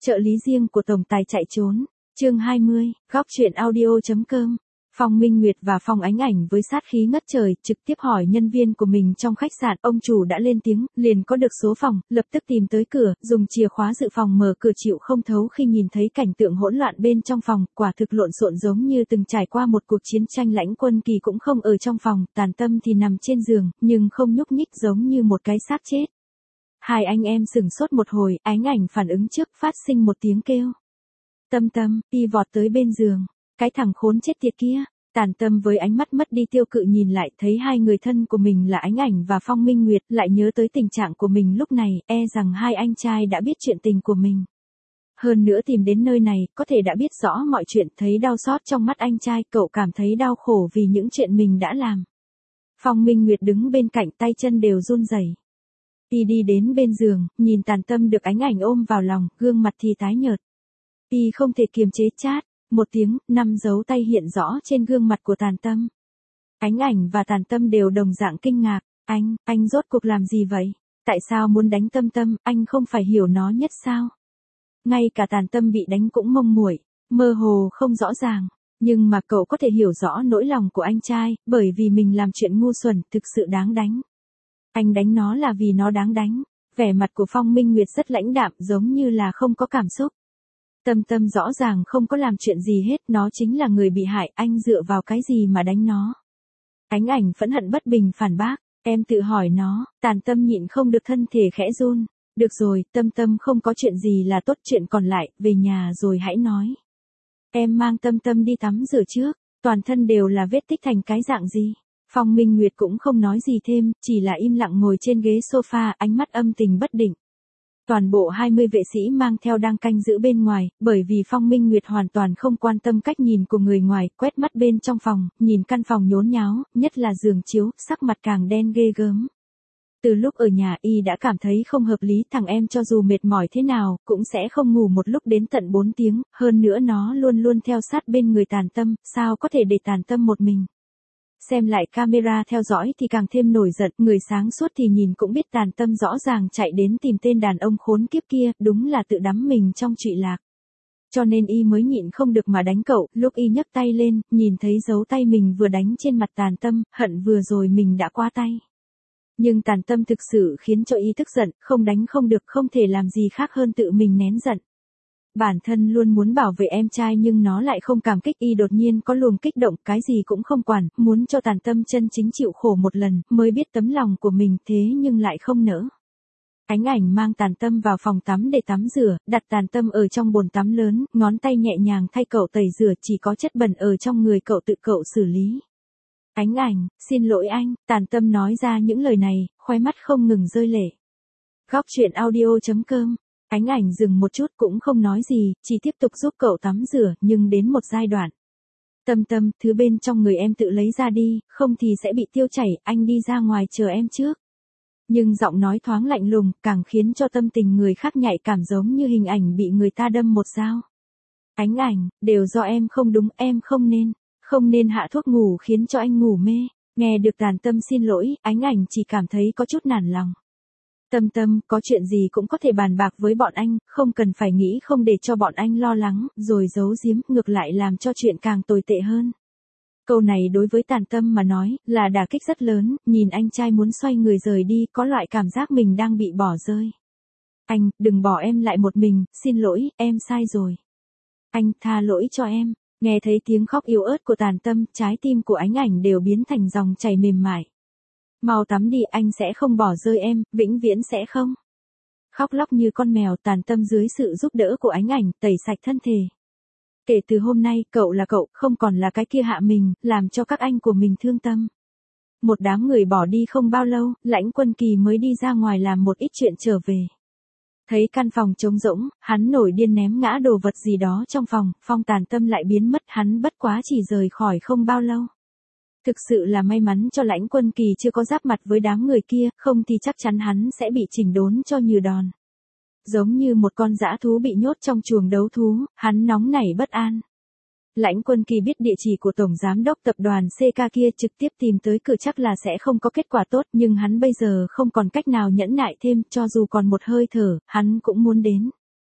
Trợ lý riêng của tổng tài chạy trốn. Chương 20, góc truyện audio.com. Phong Minh Nguyệt và Phong Ánh Ảnh với sát khí ngất trời, trực tiếp hỏi nhân viên của mình trong khách sạn, ông chủ đã lên tiếng, liền có được số phòng, lập tức tìm tới cửa, dùng chìa khóa dự phòng mở cửa chịu không thấu khi nhìn thấy cảnh tượng hỗn loạn bên trong phòng, quả thực lộn xộn giống như từng trải qua một cuộc chiến tranh. Lãnh Quân Kỳ cũng không ở trong phòng, Tàn Tâm thì nằm trên giường, nhưng không nhúc nhích giống như một cái xác chết. Hai anh em sửng sốt một hồi, Ánh Ảnh phản ứng trước, phát sinh một tiếng kêu. Tâm Tâm, y vọt tới bên giường. Cái thằng khốn chết tiệt kia. Tàn Tâm với ánh mắt mất đi tiêu cự nhìn lại, thấy hai người thân của mình là Ánh Ảnh và Phong Minh Nguyệt, lại nhớ tới tình trạng của mình lúc này, e rằng hai anh trai đã biết chuyện tình của mình. Hơn nữa tìm đến nơi này, có thể đã biết rõ mọi chuyện, thấy đau xót trong mắt anh trai, cậu cảm thấy đau khổ vì những chuyện mình đã làm. Phong Minh Nguyệt đứng bên cạnh, tay chân đều run rẩy. Y đi đến bên giường, nhìn Tàn Tâm được Ánh Ảnh ôm vào lòng, gương mặt thì tái nhợt. Y không thể kiềm chế chát. Một tiếng, 5 dấu tay hiện rõ trên gương mặt của Tàn Tâm. Ánh Ảnh và Tàn Tâm đều đồng dạng kinh ngạc. Anh rốt cuộc làm gì vậy? Tại sao muốn đánh Tâm Tâm, anh không phải hiểu nó nhất sao? Ngay cả Tàn Tâm bị đánh cũng mông muội, mơ hồ không rõ ràng. Nhưng mà cậu có thể hiểu rõ nỗi lòng của anh trai, bởi vì mình làm chuyện ngu xuẩn, thực sự đáng đánh. Anh đánh nó là vì nó đáng đánh. Vẻ mặt của Phong Minh Nguyệt rất lãnh đạm, giống như là không có cảm xúc. Tâm Tâm rõ ràng không có làm chuyện gì hết, nó chính là người bị hại, anh dựa vào cái gì mà đánh nó? Ánh Ảnh phẫn hận bất bình phản bác, em tự hỏi nó. Tàn Tâm nhịn không được thân thể khẽ run. Được rồi, Tâm Tâm không có chuyện gì là tốt, chuyện còn lại, về nhà rồi hãy nói. Em mang Tâm Tâm đi tắm rửa trước, toàn thân đều là vết tích thành cái dạng gì? Phong Minh Nguyệt cũng không nói gì thêm, chỉ là im lặng ngồi trên ghế sofa, ánh mắt âm tình bất định. Toàn bộ 20 vệ sĩ mang theo đang canh giữ bên ngoài, bởi vì Phong Minh Nguyệt hoàn toàn không quan tâm cách nhìn của người ngoài, quét mắt bên trong phòng, nhìn căn phòng nhốn nháo, nhất là giường chiếu, sắc mặt càng đen ghê gớm. Từ lúc ở nhà y đã cảm thấy không hợp lý, thằng em cho dù mệt mỏi thế nào, cũng sẽ không ngủ một lúc đến tận 4 tiếng, hơn nữa nó luôn luôn theo sát bên người Tàn Tâm, sao có thể để Tàn Tâm một mình. Xem lại camera theo dõi thì càng thêm nổi giận, người sáng suốt thì nhìn cũng biết Tàn Tâm rõ ràng chạy đến tìm tên đàn ông khốn kiếp kia, đúng là tự đắm mình trong trụy lạc. Cho nên y mới nhịn không được mà đánh cậu, lúc y nhấc tay lên, nhìn thấy dấu tay mình vừa đánh trên mặt Tàn Tâm, hận vừa rồi mình đã qua tay. Nhưng Tàn Tâm thực sự khiến cho y tức giận, không đánh không được, không thể làm gì khác hơn tự mình nén giận. Bản thân luôn muốn bảo vệ em trai nhưng nó lại không cảm kích, y đột nhiên có luồng kích động, cái gì cũng không quản, muốn cho Tàn Tâm chân chính chịu khổ một lần, mới biết tấm lòng của mình, thế nhưng lại không nỡ. Ánh Ảnh mang Tàn Tâm vào phòng tắm để tắm rửa, đặt Tàn Tâm ở trong bồn tắm lớn, ngón tay nhẹ nhàng thay cậu tẩy rửa, chỉ có chất bẩn ở trong người cậu tự cậu xử lý. Ánh Ảnh, xin lỗi anh, Tàn Tâm nói ra những lời này, khóe mắt không ngừng rơi lệ. Góc truyện audio.com. Ánh Ảnh dừng một chút cũng không nói gì, chỉ tiếp tục giúp cậu tắm rửa, nhưng đến một giai đoạn. Tâm Tâm, thứ bên trong người em tự lấy ra đi, không thì sẽ bị tiêu chảy, anh đi ra ngoài chờ em trước. Nhưng giọng nói thoáng lạnh lùng, càng khiến cho tâm tình người khác nhạy cảm, giống như hình ảnh bị người ta đâm một dao. Ánh Ảnh, đều do em không đúng, em không nên hạ thuốc ngủ khiến cho anh ngủ mê. Nghe được Tàn Tâm xin lỗi, Ánh Ảnh chỉ cảm thấy có chút nản lòng. Tâm Tâm, có chuyện gì cũng có thể bàn bạc với bọn anh, không cần phải nghĩ không để cho bọn anh lo lắng, rồi giấu giếm, ngược lại làm cho chuyện càng tồi tệ hơn. Câu này đối với Tàn Tâm mà nói, là đả kích rất lớn, nhìn anh trai muốn xoay người rời đi, có loại cảm giác mình đang bị bỏ rơi. Anh, đừng bỏ em lại một mình, xin lỗi, em sai rồi. Anh, tha lỗi cho em. Nghe thấy tiếng khóc yếu ớt của Tàn Tâm, trái tim của Ánh Ảnh đều biến thành dòng chảy mềm mại. Mau tắm đi, anh sẽ không bỏ rơi em, vĩnh viễn sẽ không. Khóc lóc như con mèo, Tàn Tâm dưới sự giúp đỡ của Ánh Ảnh, tẩy sạch thân thể. Kể từ hôm nay, cậu là cậu, không còn là cái kia hạ mình, làm cho các anh của mình thương tâm. Một đám người bỏ đi không bao lâu, Lãnh Quân Kỳ mới đi ra ngoài làm một ít chuyện trở về. Thấy căn phòng trống rỗng, hắn nổi điên ném ngã đồ vật gì đó trong phòng, Phong Tàn Tâm lại biến mất, hắn bất quá chỉ rời khỏi không bao lâu. Thực sự là may mắn cho Lãnh Quân Kỳ chưa có giáp mặt với đám người kia, không thì chắc chắn hắn sẽ bị chỉnh đốn cho như đòn. Giống như một con dã thú bị nhốt trong chuồng đấu thú, hắn nóng nảy bất an. Lãnh Quân Kỳ biết địa chỉ của Tổng Giám đốc tập đoàn CK kia, trực tiếp tìm tới cửa chắc là sẽ không có kết quả tốt, nhưng hắn bây giờ không còn cách nào nhẫn nại thêm, cho dù còn một hơi thở, hắn cũng muốn đến.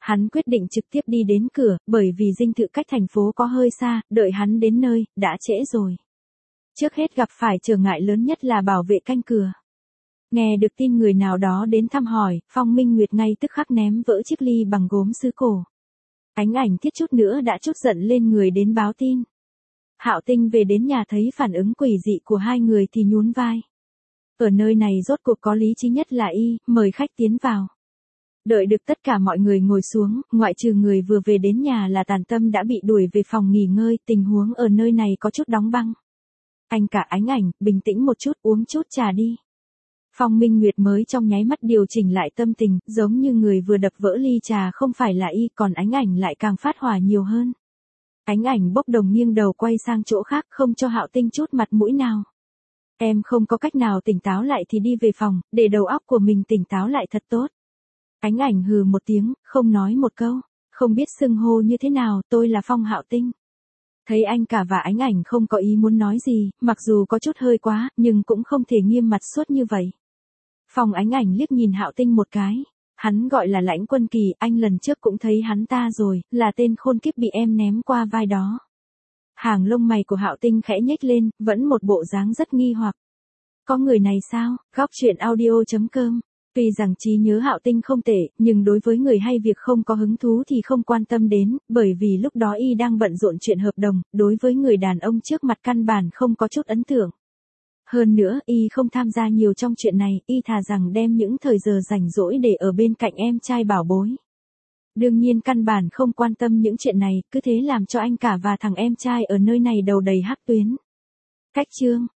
Hắn quyết định trực tiếp đi đến cửa, bởi vì dinh thự cách thành phố có hơi xa, đợi hắn đến nơi, đã trễ rồi. Trước hết gặp phải trở ngại lớn nhất là bảo vệ canh cửa. Nghe được tin người nào đó đến thăm hỏi, Phong Minh Nguyệt ngay tức khắc ném vỡ chiếc ly bằng gốm sứ cổ. Ánh Ảnh thiết chút nữa đã trút giận lên người đến báo tin. Hạo Tinh về đến nhà thấy phản ứng quỷ dị của hai người thì nhún vai. Ở nơi này rốt cuộc có lý trí nhất là y, mời khách tiến vào. Đợi được tất cả mọi người ngồi xuống, ngoại trừ người vừa về đến nhà là Tàn Tâm đã bị đuổi về phòng nghỉ ngơi, tình huống ở nơi này có chút đóng băng. Anh cả Ánh Ảnh, bình tĩnh một chút, uống chút trà đi. Phong Minh Nguyệt mới trong nháy mắt điều chỉnh lại tâm tình, giống như người vừa đập vỡ ly trà không phải là y, còn Ánh Ảnh lại càng phát hỏa nhiều hơn. Ánh Ảnh bốc đồng nghiêng đầu quay sang chỗ khác, không cho Hạo Tinh chút mặt mũi nào. Em không có cách nào tỉnh táo lại thì đi về phòng, để đầu óc của mình tỉnh táo lại thật tốt. Ánh Ảnh hừ một tiếng, không nói một câu, không biết xưng hô như thế nào, tôi là Phong Hạo Tinh. Thấy anh cả và Ánh Ảnh không có ý muốn nói gì, mặc dù có chút hơi quá, nhưng cũng không thể nghiêm mặt suốt như vậy. Phong Ánh Ảnh liếc nhìn Hạo Tinh một cái. Hắn gọi là Lãnh Quân Kỳ, anh lần trước cũng thấy hắn ta rồi, là tên khôn kiếp bị em ném qua vai đó. Hàng lông mày của Hạo Tinh khẽ nhếch lên, vẫn một bộ dáng rất nghi hoặc. Có người này sao? Góc truyện audio.com. Tuy rằng trí nhớ Hạo Tinh không tệ, nhưng đối với người hay việc không có hứng thú thì không quan tâm đến, bởi vì lúc đó y đang bận rộn chuyện hợp đồng, đối với người đàn ông trước mặt căn bản không có chút ấn tượng. Hơn nữa, y không tham gia nhiều trong chuyện này, y thà rằng đem những thời giờ rảnh rỗi để ở bên cạnh em trai bảo bối. Đương nhiên căn bản không quan tâm những chuyện này, cứ thế làm cho anh cả và thằng em trai ở nơi này đầu đầy hắc tuyến. Cách chương